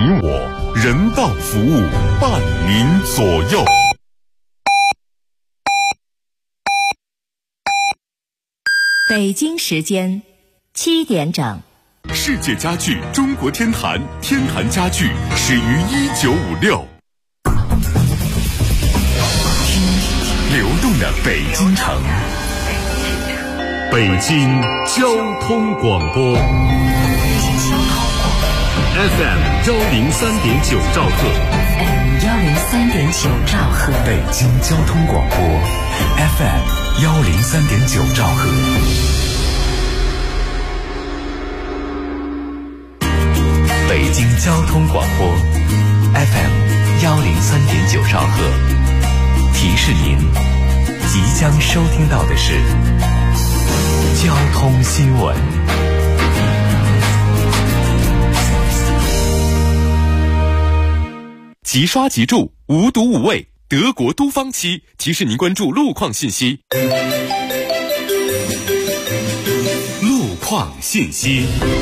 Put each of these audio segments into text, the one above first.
我，人道服务，伴您左右。 北京时间7点整。 世界家具中国天坛，天坛家具始于1956。流动的北京城，北京交通广播 FM 103.9兆赫 103.9兆赫， 北京交通广播 FM 103.9兆赫。北京交通广播 FM 103.9兆赫，提示您即将收听到的是交通新闻。即刷即住，无毒无味，德国都方漆提示您关注路况信息。路况信息。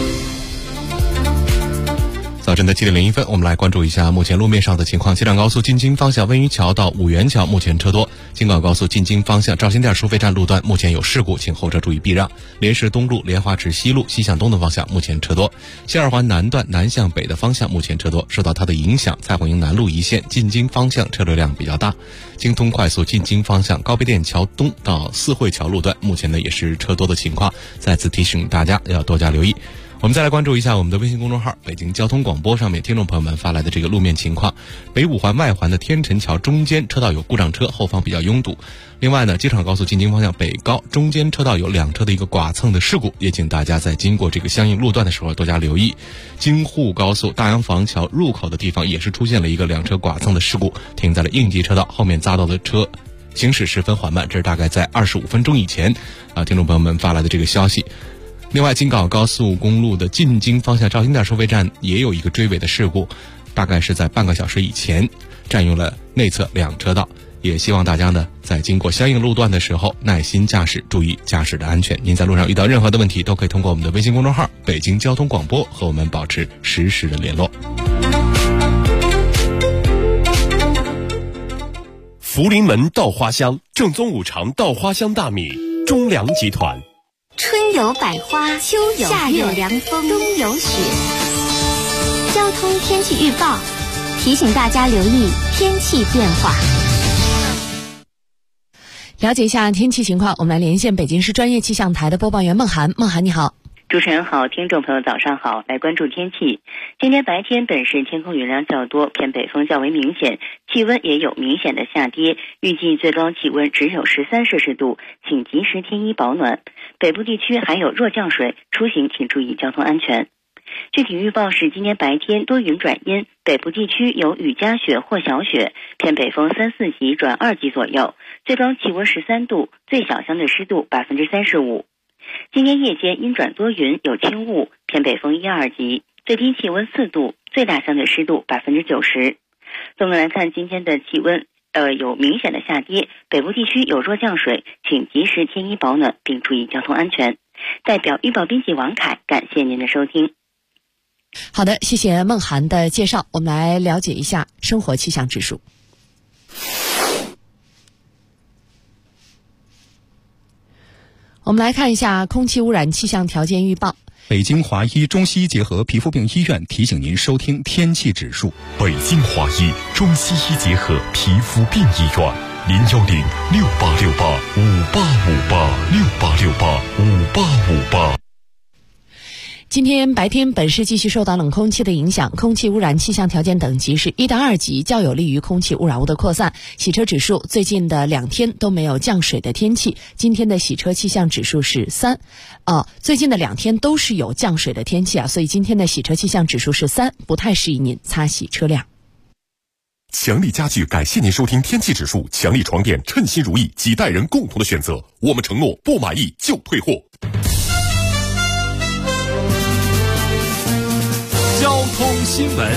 早晨的7点01分，我们来关注一下目前路面上的情况。西藏高速进京方向温榆桥到五元桥目前车多，京广高速进京方向赵新店收费站路段目前有事故，请后车注意避让。莲石东路、莲花池西路西向东的方向目前车多。西二环南段南向北的方向目前车多，受到它的影响，蔡闳营南路一线进京方向车流量比较大。京通快速进京方向高碑店桥东到四惠桥路段目前呢也是车多的情况，再次提醒大家要多加留意。我们再来关注一下我们的微信公众号北京交通广播上面听众朋友们发来的这个路面情况。北五环外环的天辰桥中间车道有故障车，后方比较拥堵。另外呢，机场高速进京方向北高中间车道有两车的一个剐蹭的事故，也请大家在经过这个相应路段的时候多加留意。京沪高速大洋房桥入口的地方也是出现了一个两车剐蹭的事故，停在了应急车道，后面匝道的车行驶十分缓慢，这是大概在25分钟以前听众朋友们发来的这个消息。另外，京港高速公路的进京方向赵新店收费站也有一个追尾的事故，大概是在半个小时以前，占用了内侧两车道。也希望大家呢在经过相应路段的时候耐心驾驶，注意驾驶的安全。您在路上遇到任何的问题，都可以通过我们的微信公众号北京交通广播和我们保持实时的联络。 福临门稻花香，正宗五常稻花香大米，中粮集团。 春有百花，秋有夏有凉风，冬有雪。交通天气预报提醒大家留意天气变化。 了解一下天气情况，我们来连线北京市专业气象台的播报员孟涵。孟涵你好。 主持人好，听众朋友早上好，来关注天气。今天白天本市天空云量较多，偏北风较为明显，气温也有明显的下跌，预计最高气温只有13摄氏度，请及时添衣保暖。北部地区还有弱降水，出行请注意交通安全。具体预报是今天白天多云转阴，北部地区有雨夹雪或小雪，偏北风3、4级转2级左右，最高气温13度，最小相对湿度35%。今天夜间阴转多云，有轻雾，偏北风1、2级，最低气温4度，最大相对湿度90%。总的来看，今天的气温有明显的下跌，北部地区有弱降水，请及时添衣保暖，并注意交通安全。代表预报编辑王凯，感谢您的收听。 好的，谢谢孟涵的介绍。我们来了解一下生活气象指数。我们来看一下空气污染气象条件预报。 北京华医中西医结合皮肤病医院提醒您收听天气指数。 北京华医中西医结合皮肤病医院，010-6868-5858，6868-5858。 今天白天本市继续受到冷空气的影响，空气污染气象条件等级是1到2级，较有利于空气污染物的扩散。洗车指数最近的2天都没有降水的天气，今天的洗车气象指数是3。最近的2天都是有降水的天气所以今天的洗车气象指数是3，不太适宜您擦洗车辆。 强力家具感谢您收听天气指数，强力床垫称心如意，几代人共同的选择，我们承诺不满意就退货。 交通新闻，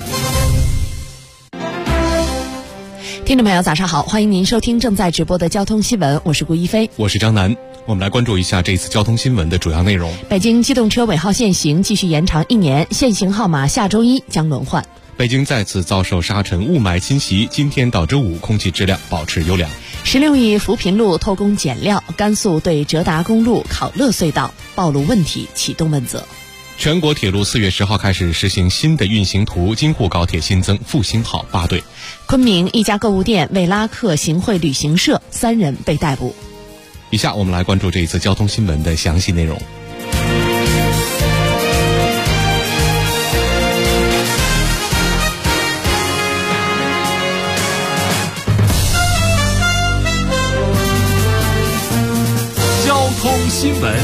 听众朋友早上好，欢迎您收听正在直播的交通新闻，我是顾一飞， 我是张楠。我们来关注一下这次交通新闻的主要内容。 北京机动车尾号限行继续延长1年，限行号码下周1将轮换。 北京再次遭受沙尘雾霾侵袭，今天到周五空气质量保持优良。 16亿扶贫路偷工减料，甘肃对浙达公路考乐隧道暴露问题启动问责。 全国铁路4月10号开始实行新的运行图，京沪高铁新增复兴号8对。 昆明一家购物店为拉客行贿旅行社，3人被逮捕。 以下我们来关注这一次交通新闻的详细内容。 交通新闻。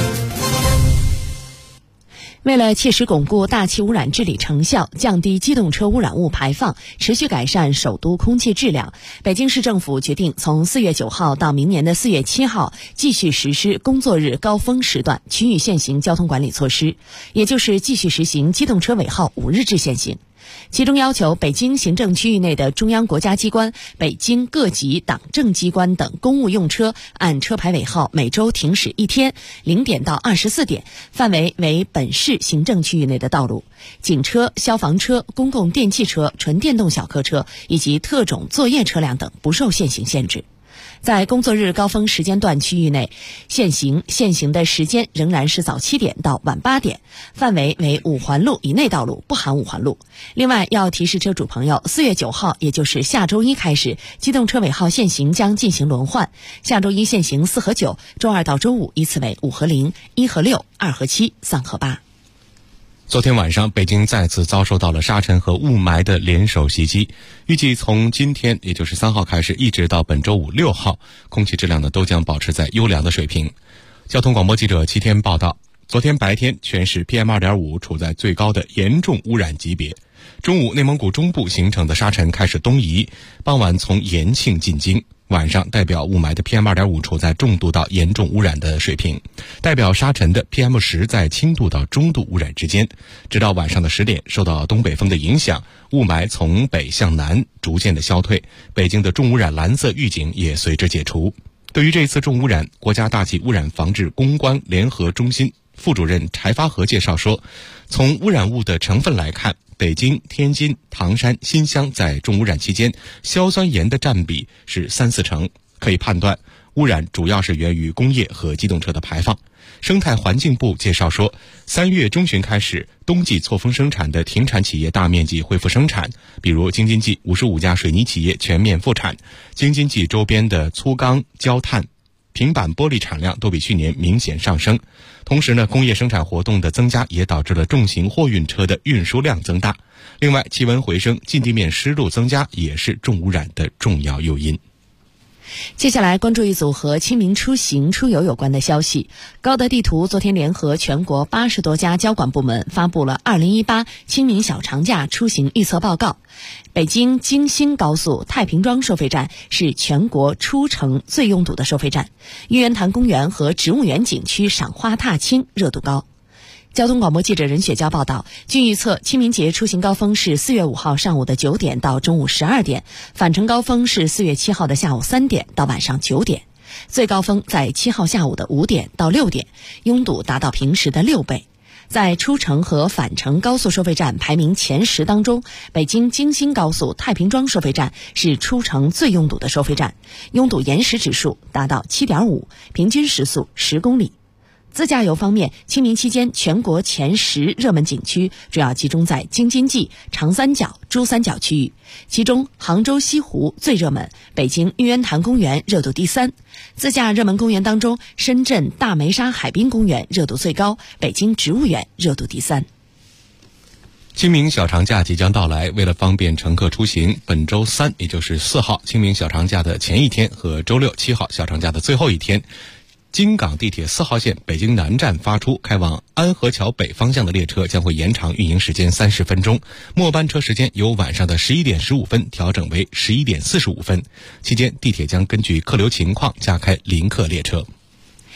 为了切实巩固大气污染治理成效，降低机动车污染物排放，持续改善首都空气质量，北京市政府决定从4月9号到明年的4月7号继续实施工作日高峰时段区域限行交通管理措施，也就是继续实行机动车尾号5日制限行。其中要求北京行政区域内的中央国家机关、北京各级党政机关等公务用车按车牌尾号每周停驶1天，0点到24点，范围为本市行政区域内的道路。警车、消防车、公共电气车、纯电动小客车以及特种作业车辆等不受限行限制。在工作日高峰时间段区域内限行的时间仍然是早7点到晚8点，范围为5环路以内道路，不含5环路。另外要提示车主朋友，4月9号也就是下周一开始，机动车尾号限行将进行轮换，下周一限行4和9，周二到周五依次为5和0、1和6、2和7、3和8。 昨天晚上，北京再次遭受到了沙尘和雾霾的联手袭击。预计从今天，也就是3号开始，一直到本周五6号，空气质量呢都将保持在优良的水平。交通广播记者齐天报道，昨天白天全市 PM2.5 处在最高的严重污染级别。中午，内蒙古中部形成的沙尘开始东移，傍晚从延庆进京。晚上代表雾霾的 PM2.5 处在重度到严重污染的水平，代表沙尘的 PM10 在轻度到中度污染之间。直到晚上的10点，受到东北风的影响，雾霾从北向南逐渐的消退，北京的重污染蓝色预警也随之解除。对于这次重污染，国家大气污染防治攻关联合中心副主任柴发和介绍说，从污染物的成分来看，北京、天津、唐山、新乡在重污染期间，硝酸盐的占比是3-4成，可以判断污染主要是源于工业和机动车的排放。生态环境部介绍说，3月中旬开始，冬季错峰生产的停产企业大面积恢复生产，比如京津冀55家水泥企业全面复产，京津冀周边的粗钢、焦炭、平板玻璃产量都比去年明显上升。同时呢，工业生产活动的增加也导致了重型货运车的运输量增大。另外，气温回升、近地面湿度增加也是重污染的重要诱因。 接下来关注一组和清明出行出游有关的消息。高德地图昨天联合全国80多家交管部门发布了2018清明小长假出行预测报告。北京京新高速太平庄收费站是全国出城最拥堵的收费站，玉渊潭公园和植物园景区赏花踏青热度高。交通广播记者任雪娇报道，据预测，清明节出行高峰是4月5号上午的9点到中午12点，返程高峰是4月7号的下午3点到晚上9点，最高峰在7号下午的5点到6点，拥堵达到平时的6倍。在出城和返程高速收费站排名前10当中，北京京新高速太平庄收费站是出城最拥堵的收费站，拥堵延时指数达到 7.5， 平均时速10公里。自驾游方面，清明期间全国前10热门景区主要集中在京津冀、长三角、珠三角区域，其中杭州西湖最热门，北京玉渊潭公园热度第3。自驾热门公园当中，深圳大梅沙海滨公园热度最高，北京植物园热度第3。 清明小长假即将到来，为了方便乘客出行，本周3，也就是4号清明小长假的前一天和周6、7号小长假的最后一天，京港地铁4号线北京南站发出开往安河桥北方向的列车将会延长运营时间30分钟，末班车时间由晚上的11点15分调整为11点45分。期间，地铁将根据客流情况加开临客列车。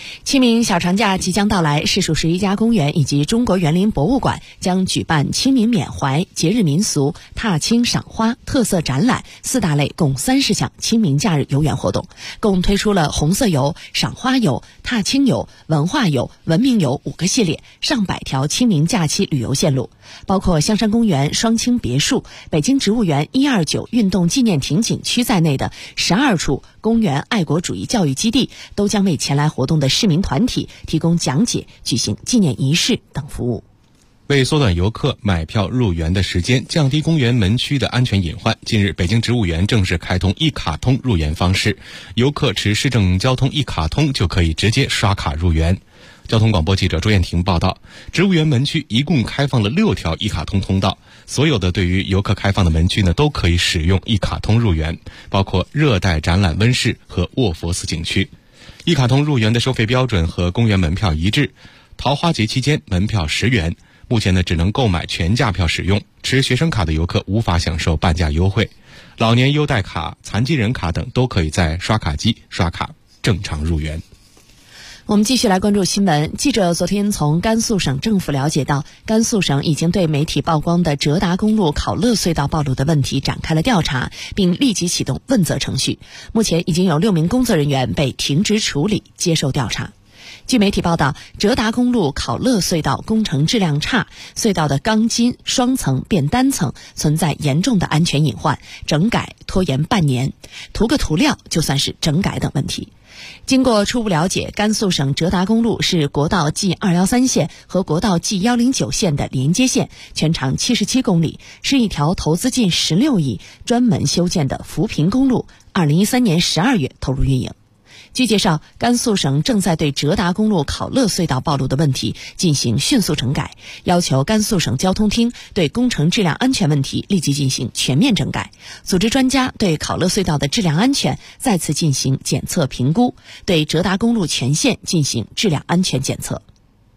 清明小长假即将到来，市属11家公园以及中国园林博物馆将举办清明缅怀、节日民俗、踏青赏花、特色展览4大类共30项清明假日游园活动，共推出了红色游、赏花游、踏青游、文化游、文明游5个系列，上百条清明假期旅游线路，包括香山公园、双清别墅、北京植物园129运动纪念亭景区在内的12处公园爱国主义教育基地都将为前来活动的市民团体提供讲解、举行纪念仪式等服务。 为缩短游客买票入园的时间，降低公园门区的安全隐患，近日北京植物园正式开通一卡通入园方式，游客持市政交通一卡通就可以直接刷卡入园。交通广播记者朱艳婷报道，植物园门区一共开放了6条一卡通通道，所有的对于游客开放的门区呢，都可以使用一卡通入园，包括热带展览温室和卧佛寺景区。一卡通入园的收费标准和公园门票一致，桃花节期间门票10元，目前呢只能购买全价票使用，持学生卡的游客无法享受半价优惠，老年优待卡、残疾人卡等都可以在刷卡机刷卡正常入园。 我们继续来关注新闻。记者昨天从甘肃省政府了解到，甘肃省已经对媒体曝光的哲达公路考乐隧道暴露的问题展开了调查，并立即启动问责程序。目前已经有6名工作人员被停职处理，接受调查。据媒体报道，哲达公路考乐隧道工程质量差，隧道的钢筋双层变单层，存在严重的安全隐患，整改拖延半年，涂个涂料就算是整改等问题。经过初步了解，甘肃省哲达公路是国道 G213 线和国道 G109 线的连接线，全长77公里，是一条投资近16亿、专门修建的扶贫公路，2013年12月投入运营。据介绍，甘肃省正在对哲达公路考乐隧道暴露的问题进行迅速整改，要求甘肃省交通厅对工程质量安全问题立即进行全面整改，组织专家对考乐隧道的质量安全再次进行检测评估，对哲达公路全线进行质量安全检测。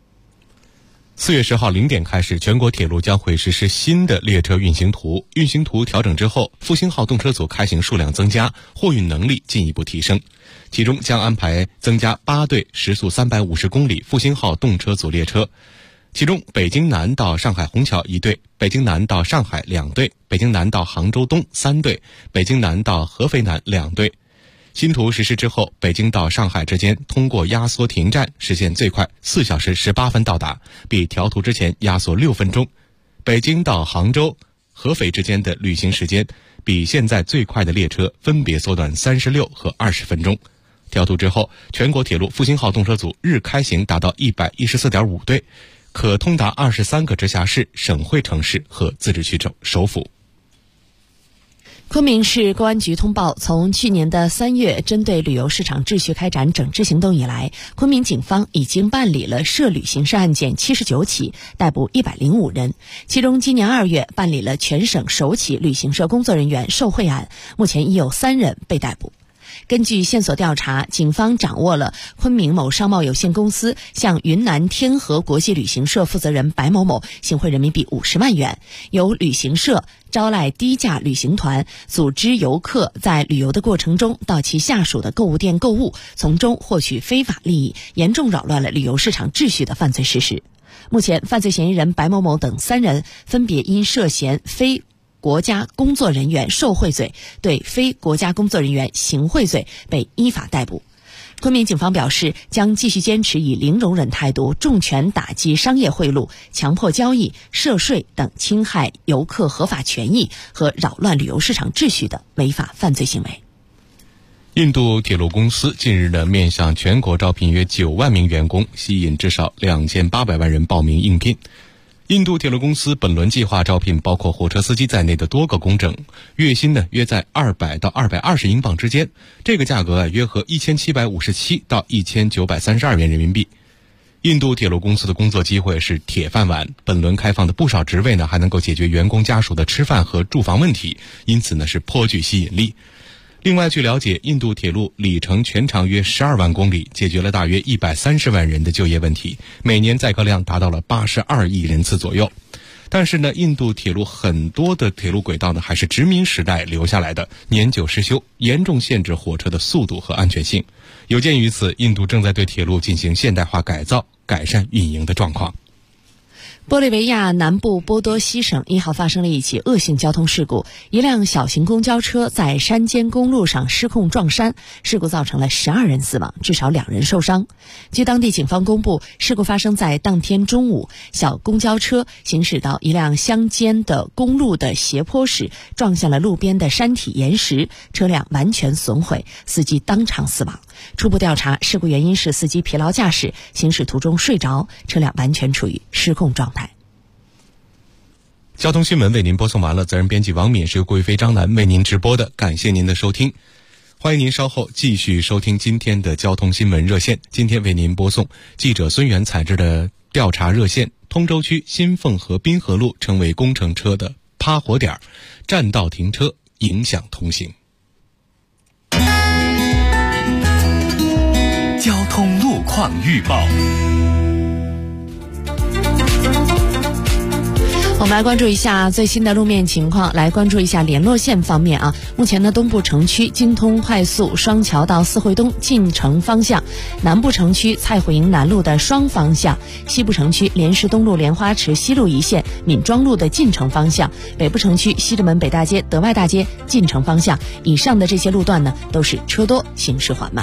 4月10号0点开始，全国铁路将会实施新的列车运行图。运行图调整之后，复兴号动车组开行数量增加，货运能力进一步提升。其中将安排增加8对时速350公里复兴号动车组列车，其中北京南到上海虹桥1对，北京南到上海2对，北京南到杭州东3对，北京南到合肥南2对。新图实施之后，北京到上海之间通过压缩停站实现最快4小时18分到达，比调图之前压缩6分钟。北京到杭州、合肥之间的旅行时间比现在最快的列车分别缩短36和20分钟。调图之后，全国铁路复兴号动车组日开行达到114.5对，可通达23个直辖市、省会城市和自治区首府。 昆明市公安局通报，从去年的3月针对旅游市场秩序开展整治行动以来，昆明警方已经办理了涉旅刑事案件79起，逮捕105人，其中今年2月办理了全省首起旅行社工作人员受贿案，目前已有3人被逮捕。根据线索调查，警方掌握了昆明某商贸有限公司向云南天河国际旅行社负责人白某某行贿人民币50万元，由旅行社招来低价旅行团，组织游客在旅游的过程中到其下属的购物店购物，从中获取非法利益，严重扰乱了旅游市场秩序的犯罪事实。目前，犯罪嫌疑人白某某等3人分别因涉嫌非国家工作人员受贿罪对非国家工作人员行贿罪被依法逮捕。昆明警方表示，将继续坚持以零容忍态度，重拳打击商业贿赂、强迫交易、涉税等侵害游客合法权益和扰乱旅游市场秩序的违法犯罪行为。 印度铁路公司近日呢面向全国招聘约9万名员工，吸引至少2800万人报名应聘。印度铁路公司本轮计划招聘包括火车司机在内的多个工种，月薪呢约在200到220英镑之间，这个价格约合1757到1932元人民币。印度铁路公司的工作机会是铁饭碗，本轮开放的不少职位呢还能够解决员工家属的吃饭和住房问题，因此呢是颇具吸引力。另外，据了解，印度铁路里程全长约12万公里，解决了大约130万人的就业问题，每年载客量达到了82亿人次左右。 但是呢，印度铁路很多的铁路轨道呢还是殖民时代留下来的，年久失修，严重限制火车的速度和安全性。有鉴于此，印度正在对铁路进行现代化改造，改善运营的状况。 玻利维亚南部波多西省1号发生了一起恶性交通事故，一辆小型公交车在山间公路上失控撞山，事故造成了12人死亡，至少2人受伤。据当地警方公布，事故发生在当天中午，小公交车行驶到一辆乡间的公路的斜坡时，撞向了路边的山体岩石，车辆完全损毁，司机当场死亡。初步调查，事故原因是司机疲劳驾驶，行驶途中睡着，车辆完全处于失控状态。 交通新闻为您播送完了，责任编辑王敏，是由顾一飞、张楠为您直播的，感谢您的收听。欢迎您稍后继续收听今天的交通新闻热线。今天为您播送记者孙源采制的调查热线：通州区新凤河滨河路成为工程车的趴活点，占道停车影响通行。 交通路况预报。 我们来关注一下最新的路面情况，来关注一下联络线方面啊。目前呢，东部城区京通快速双桥到四惠东进城方向，南部城区蔡虎营南路的双方向，西部城区莲石东路莲花池西路一线闵庄路的进城方向，北部城区西直门北大街德外大街进城方向，以上的这些路段呢都是车多，行驶缓慢。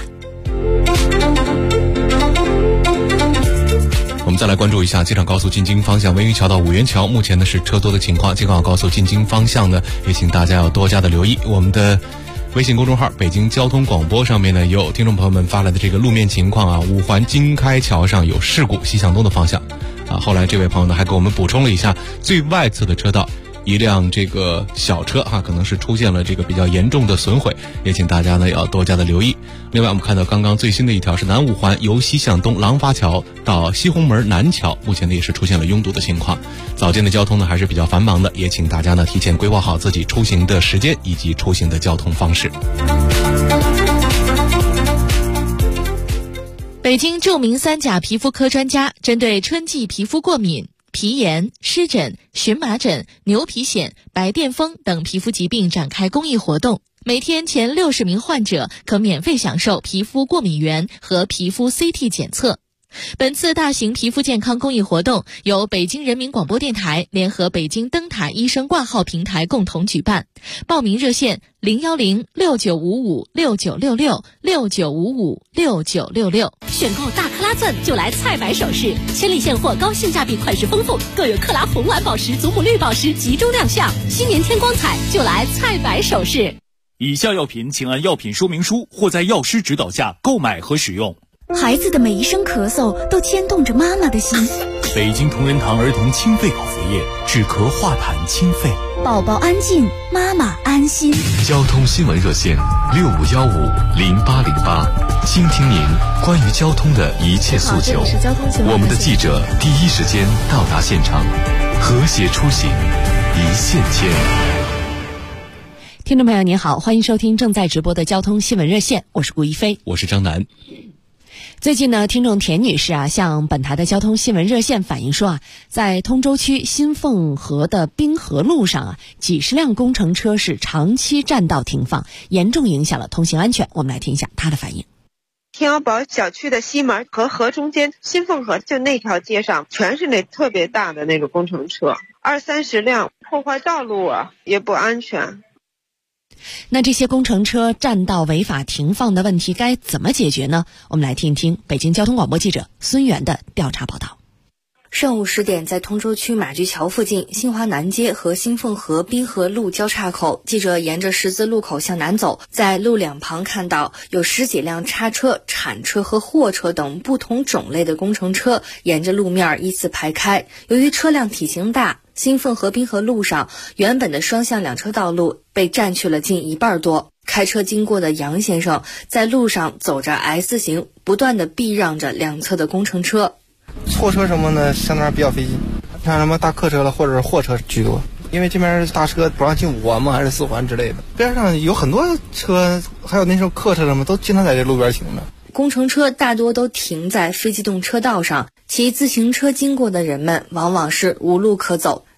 我们再来关注一下机场高速进京方向文榆桥到五元桥，目前呢是车多的情况。京广高速进京方向呢，也请大家要多加的留意。我们的微信公众号北京交通广播上面呢，有听众朋友们发来的这个路面情况啊，五环京开桥上有事故，西向东的方向啊。后来这位朋友呢还给我们补充了一下，最外侧的车道一辆这个小车可能是出现了这个比较严重的损毁，也请大家呢要多加的留意。另外我们看到刚刚最新的一条是南五环由西向东廊坊桥到西红门南桥，目前呢也是出现了拥堵的情况。早间的交通呢还是比较繁忙的，也请大家呢提前规划好自己出行的时间以及出行的交通方式。 北京著名3甲皮肤科专家针对春季皮肤过敏、皮炎、湿疹、荨麻疹、牛皮癣、白癜风等皮肤疾病展开公益活动，每天前60名患者可免费享受皮肤过敏原和皮肤 CT 检测。本次大型皮肤健康公益活动由北京人民广播电台联合北京灯塔医生挂号平台共同举办，报名热线0106955696669556966。 选购大克拉钻就来蔡白首饰，千里现货，高性价比，款式丰富，更有克拉红蓝宝石、祖母绿宝石集中亮相，新年添光彩就来蔡白首饰。 以下药品请按药品说明书或在药师指导下购买和使用。 孩子的每一声咳嗽都牵动着妈妈的心。 北京同仁堂儿童清肺口服液，止咳化痰清肺， 宝宝安静，妈妈安心。 交通新闻热线65150808，倾听您关于交通的一切诉求。我们的记者第一时间到达现场，和谐出行，一线牵。 听众朋友您好，欢迎收听正在直播的交通新闻热线，我是顾一飞， 我是张楠。 最近呢，听众田女士向本台的交通新闻热线反映说在通州区新凤河的滨河路上几十辆工程车是长期占道停放，严重影响了通行安全。我们来听一下她的反应。 天鹅堡小区的西门和河中间，新凤河就那条街上全是那特别大的那个工程车，20-30辆，破坏道路也不安全。 那这些工程车占道违法停放的问题该怎么解决呢？我们来听一听北京交通广播记者孙源的调查报道。 上午10点，在通州区马驹桥附近新华南街和新凤河滨河路交叉口，记者沿着十字路口向南走，在路两旁看到有10几辆叉车、铲车和货车等不同种类的工程车沿着路面依次排开。由于车辆体型大，新凤河滨河路上原本的双向两车道路被占去了近一半多。开车经过的杨先生在路上走着 S 型，不断地避让着两侧的工程车。 错车什么的相当比较费劲，像什么大客车了或者是货车居多，因为这边大车不让进5环嘛，还是4环之类的，边上有很多车，还有那时候客车什么都经常在这路边停着。 工程车大多都停在非机动车道上，骑自行车经过的人们往往是无路可走。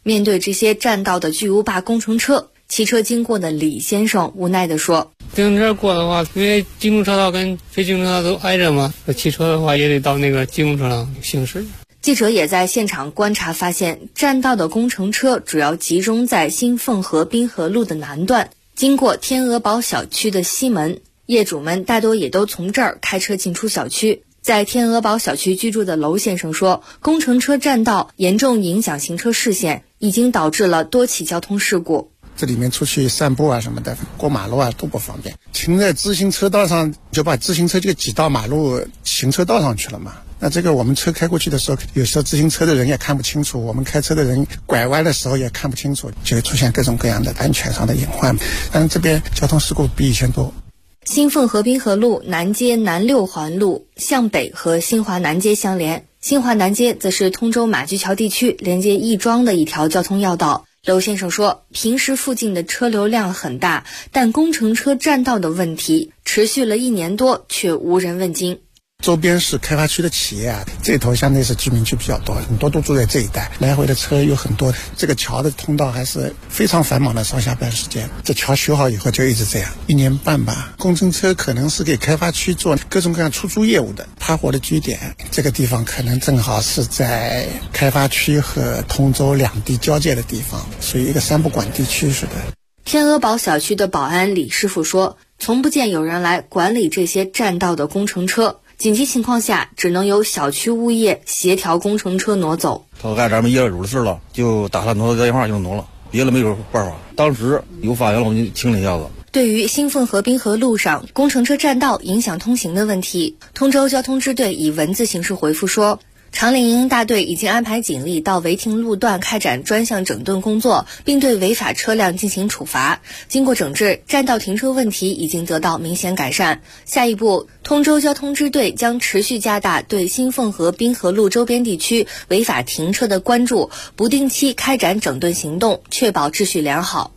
面对这些占道的巨无霸工程车，骑车经过的李先生无奈地说： 自行车过的话，因为机动车道跟非机动车道都挨着嘛，汽车的话也得到那个机动车道行驶。 记者也在现场观察发现，占道的工程车主要集中在新凤河滨河路的南段，经过天鹅堡小区的西门，业主们大多也都从这儿开车进出小区。在天鹅堡小区居住的娄先生说，工程车占道严重影响行车视线，已经导致了多起交通事故。 这里面出去散步啊什么的，过马路啊都不方便，停在自行车道上就把自行车就挤到马路行车道上去了嘛。那这个我们车开过去的时候，有时候自行车的人也看不清楚，我们开车的人拐弯的时候也看不清楚，就会出现各种各样的安全上的隐患。但是这边交通事故比以前多。 新凤河滨河路南街南6环路向北和新华南街相连，新华南街则是通州马驹桥地区连接亦庄的一条交通要道。娄先生说，平时附近的车流量很大，但工程车占道的问题持续了1年多，却无人问津。 周边是开发区的企业啊，这头相对是居民区比较多，很多都住在这一带，来回的车有很多。这个桥的通道还是非常繁忙的上下班时间。这桥修好以后就一直这样，1年半吧。工程车可能是给开发区做各种各样出租业务的，趴活的据点。这个地方可能正好是在开发区和通州两地交界的地方，属于一个三不管地区似的。 天鹅堡小区的保安李师傅说，从不见有人来管理这些占道的工程车。紧急情况下，只能由小区物业协调工程车挪走。 他干咱们业主的事了，就打他挪个电话就挪了，别的没有办法。当时有发现了，我们就清理一下子。 对于新凤河滨河路上工程车占道影响通行的问题，通州交通支队以文字形式回复说，长岭营大队已经安排警力到违停路段开展专项整顿工作，并对违法车辆进行处罚。经过整治，占道停车问题已经得到明显改善。下一步，通州交通支队将持续加大对新凤河滨河路周边地区违法停车的关注，不定期开展整顿行动，确保秩序良好。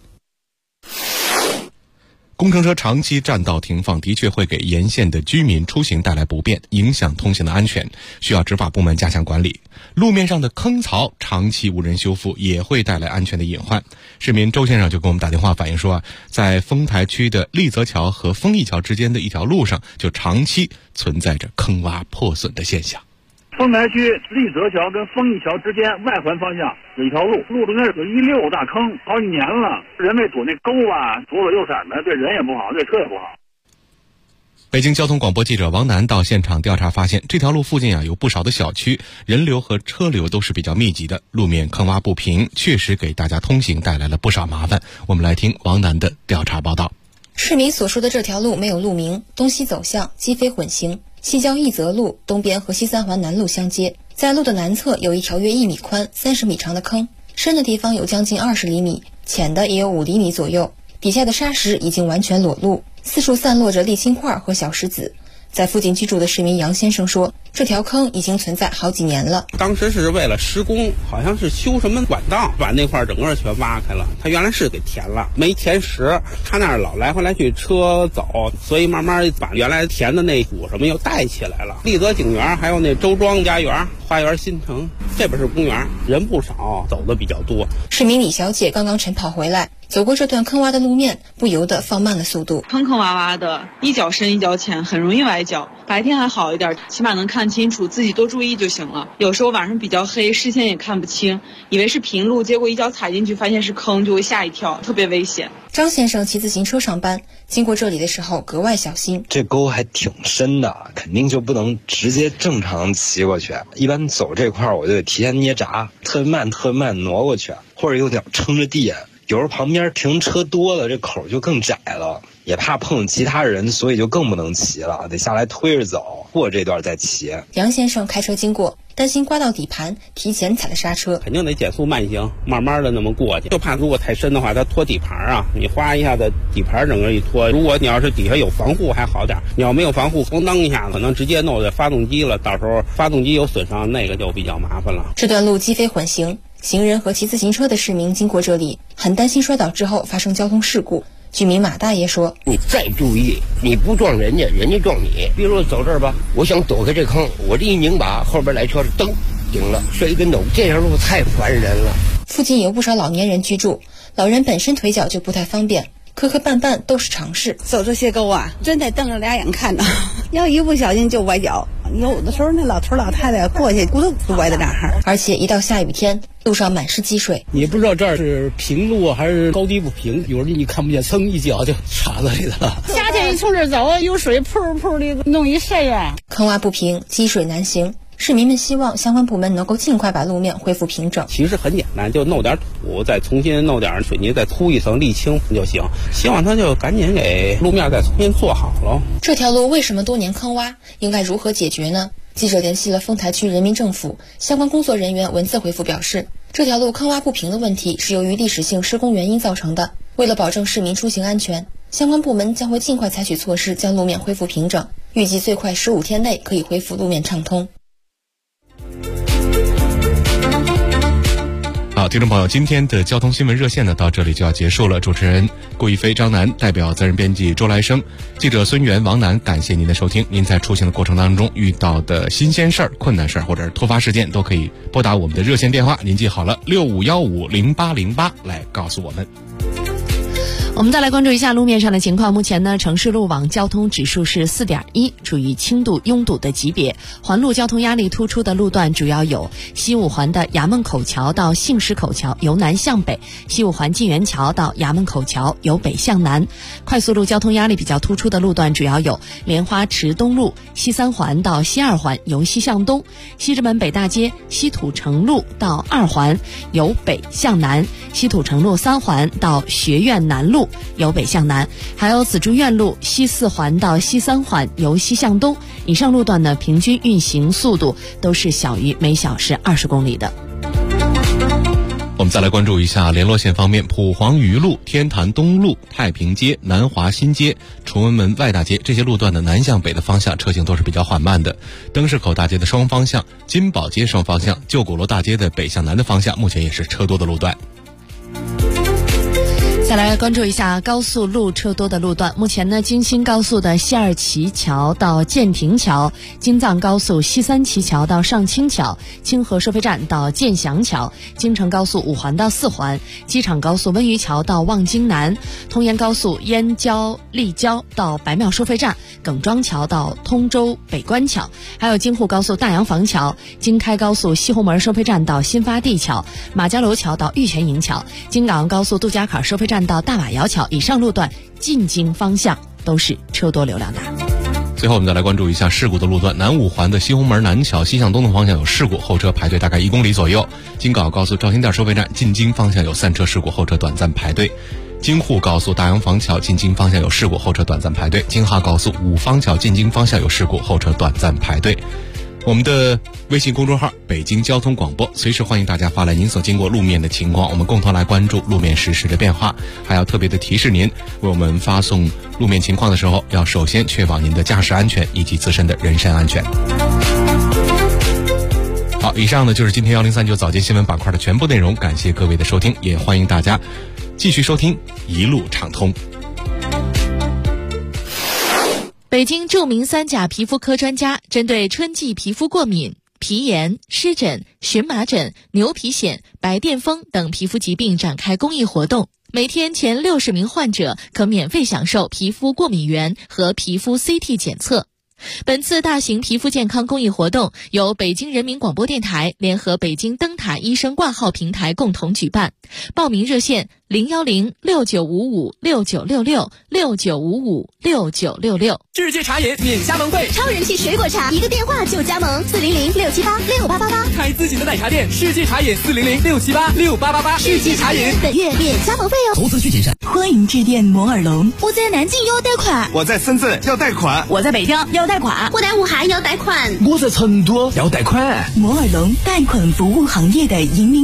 工程车长期占道停放的确会给沿线的居民出行带来不便，影响通行的安全，需要执法部门加强管理。路面上的坑槽长期无人修复，也会带来安全的隐患。市民周先生就给我们打电话反映说，在丰台区的立泽桥和丰益桥之间的一条路上，就长期存在着坑洼破损的现象。 丰台区立泽桥跟丰益桥之间外环方向有一条路中间有个1.6大坑，好几年了，人为堵那沟啊，左躲右闪的，对人也不好，对车也不好。 北京交通广播记者王楠到现场调查发现，这条路附近有不少的小区，人流和车流都是比较密集的，路面坑洼不平，确实给大家通行带来了不少麻烦。我们来听王楠的调查报道。 市民所说的这条路没有路名，东西走向，机非混行。西郊义泽路东边和西三环南路相接，在路的南侧有一条约1米宽、30米长的坑，深的地方有将近20厘米，浅的也有5厘米左右，底下的沙石已经完全裸露，四处散落着沥青块和小石子。在附近居住的市民杨先生说，这条坑已经存在好几年了。 当时是为了施工，好像是修什么管道，把那块整个全挖开了。他原来是给填了，没填实，他那儿老来回来去车走，所以慢慢把原来填的那土什么又带起来了。立泽景园还有那周庄家园、花园新城，这边是公园，人不少，走的比较多。 市民李小姐刚刚晨跑回来，走过这段坑洼的路面，不由得放慢了速度。 坑坑洼洼的，一脚深一脚浅，很容易崴脚。白天还好一点，起码能看清楚，自己多注意就行了。有时候晚上比较黑，视线也看不清，以为是平路，结果一脚踩进去发现是坑，就会吓一跳，特别危险。 张先生骑自行车上班，经过这里的时候格外小心。 这沟还挺深的，肯定就不能直接正常骑过去。一般走这块我就得提前捏闸，特慢挪过去，或者用脚撑着地。有时候旁边停车多了，这口就更窄了，也怕碰其他人，所以就更不能骑了，得下来推着走，过这段再骑。 杨先生开车经过，担心刮到底盘，提前踩了刹车。 肯定得减速慢行，慢慢的那么过去，就怕如果太深的话，它拖底盘啊，你哗一下子底盘整个一拖，如果你要是底下有防护还好点，你要没有防护，咣当一下可能直接弄在发动机了，到时候发动机有损伤，那个就比较麻烦了。 这段路机非混行，行人和骑自行车的市民经过这里，很担心摔倒之后发生交通事故。居民马大爷说， 你再注意，你不撞人家，人家撞你。比如走这儿吧，我想躲开这坑，我这一拧把，后边来车噔顶了，摔一跟斗。这条路太烦人了。 附近有不少老年人居住，老人本身腿脚就不太方便，磕磕绊绊都是常事。 走这些沟啊，真得瞪着俩眼看着，要一不小心就崴脚。有的时候那老头老太太过去骨头都崴在那儿。 而且一到下雨天，路上满是积水， 你不知道这儿是平路还是高低不平，有时候你看不见，噌一脚就插在里头了。 夏天一从这儿走，有水噗噗的弄一身啊。 坑洼不平，积水难行。市民们希望相关部门能够尽快把路面恢复平整。 其实很简单，就弄点土，再重新弄点水泥，再铺一层沥青就行。希望他就赶紧给路面再重新做好了。 这条路为什么多年坑洼？应该如何解决呢？记者联系了丰台区人民政府相关工作人员，文字回复表示，这条路坑洼不平的问题是由于历史性施工原因造成的。为了保证市民出行安全，相关部门将会尽快采取措施，将路面恢复平整，预计最快15天内可以恢复路面畅通。 好，听众朋友，今天的交通新闻热线呢，到这里就要结束了。主持人顾一飞、张楠，代表责任编辑周来生，记者孙源、王楠，感谢您的收听。您在出行的过程当中遇到的新鲜事儿、困难事儿或者是突发事件，都可以拨打我们的热线电话，您记好了，65150808来告诉我们。 我们再来关注一下路面上的情况。目前呢，城市路网交通指数是4.1，处于轻度拥堵的级别。环路交通压力突出的路段主要有西五环的衙门口桥到杏石口桥由南向北，西五环晋源桥到衙门口桥由北向南。快速路交通压力比较突出的路段主要有莲花池东路西3环到西2环由西向东，西直门北大街西土城路到2环由北向南，西土城路3环到学院南路由北向南，还有紫竹院路西4环到西3环由西向东。以上路段呢，平均运行速度都是小于每小时20公里的。 我们再来关注一下联络线方面，蒲黄榆路、天坛东路、太平街、南华新街、崇文门外大街这些路段的南向北的方向车行都是比较缓慢的。灯市口大街的双方向、金宝街双方向、旧鼓楼大街的北向南的方向，目前也是车多的路段。 再来关注一下高速路车多的路段。目前呢，京新高速的西二旗桥到建亭桥，京藏高速西三旗桥到上清桥，清河收费站到建祥桥，京承高速5环到4环，机场高速温榆桥到望京南，通延高速燕郊立交到白庙收费站，耿庄桥到通州北关桥，还有京沪高速大洋房桥，京开高速西红门收费站到新发地桥，马家楼桥到玉泉营桥，京港高速杜家坎收费站到大瓦窑桥。以上路段进京方向都是车多流量大。 最后我们再来关注一下事故的路段。南5环的西红门南桥西向东的方向有事故，后车排队大概1公里左右。京港高速肇兴店收费站进京方向有3车事故，后车短暂排队。京沪高速大洋房桥进京方向有事故，后车短暂排队。京哈高速五方桥进京方向有事故，后车短暂排队。我们的微信公众号北京交通广播，随时欢迎大家发来您所经过路面的情况，我们共同来关注路面实时的变化。还要特别的提示您，为我们发送路面情况的时候，要首先确保您的驾驶安全以及自身的人身安全。好，以上呢就是今天1039早间新闻板块的全部内容，感谢各位的收听，也欢迎大家继续收听一路畅通。 北京著名3甲皮肤科专家针对春季皮肤过敏、皮炎、湿疹、荨麻疹、牛皮癣、白癜风等皮肤疾病展开公益活动，每天前60名患者可免费享受皮肤过敏原和皮肤 CT 检测。本次大型皮肤健康公益活动由北京人民广播电台联合北京灯塔医生挂号平台共同举办，报名热线0106955696669556966。 世界茶饮免加盟费， 超人气水果茶，一个电话就加盟，400-678-6888。 开自己的奶茶店，世界茶饮400-678-6888。世界茶饮本月免加盟费哦。 投资需谨慎。 欢迎致电摩尔龙。我在南京要贷款， 我在深圳要贷款， 我在北京要贷款，我在武汉要贷款， 我在成都要贷款。 摩尔龙贷款服务行业的引领